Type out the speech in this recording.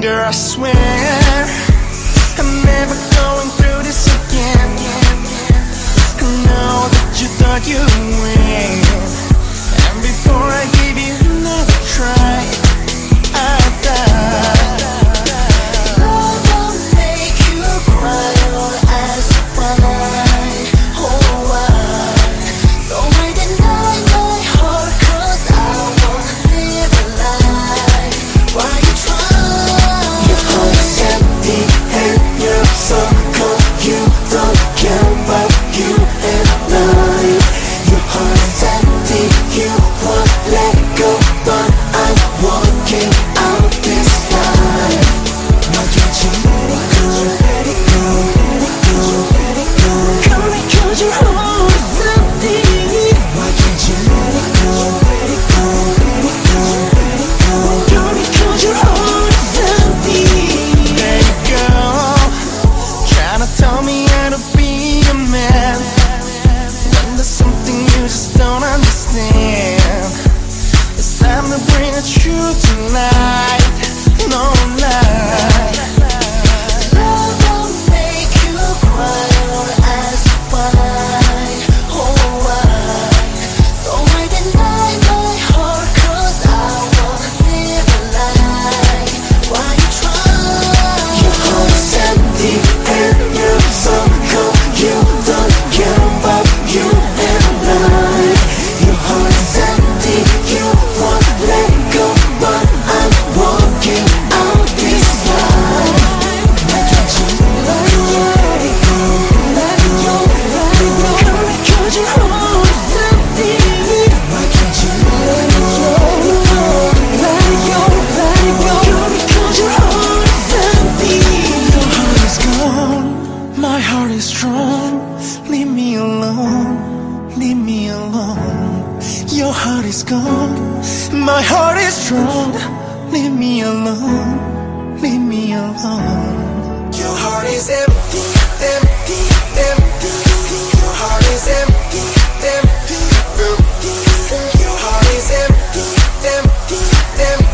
Girl, I swear I'm never going through this again. I know that you thought you win, and before I gave you another try, I thought love will make you cry or ask why. Oh why? So I deny my heart 'cause I wanna live a life. Why you try? Your heart's empty and you're so cold. You don't care about you and I. Your heart's empty, you won't let go, but I'm walking out this life. Why can't you let it go, let it go, let it go, let it go? Come because your heart is empty. Why can't you let it go, let it go, let it go, let it go? Come because your heart is empty. there you go, trying to tell me how to be a man, when there's something you just don't understand. It's time to bring the truth to light, no lie. Love will make you cry or ask why. Oh why? So I deny my heart 'cause I wanna live a life. Why you try? Your heart's empty and you're so cold. You don't care about you and I. Your heart's empty, you won't let go, but I'm walking out this life. Why can't you let it go, let it go, let it go, let it go? Come because your heart is empty. Why can't you let it go, Let it go, let it go. Come because your heart is empty. Your heart is gone, my heart is strong. Leave me alone, leave me alone. Your heart is gone, my heart is strong. Leave me alone, leave me alone. Your heart is empty, empty, empty. Your heart is empty, empty, empty. Your heart is empty, empty, empty.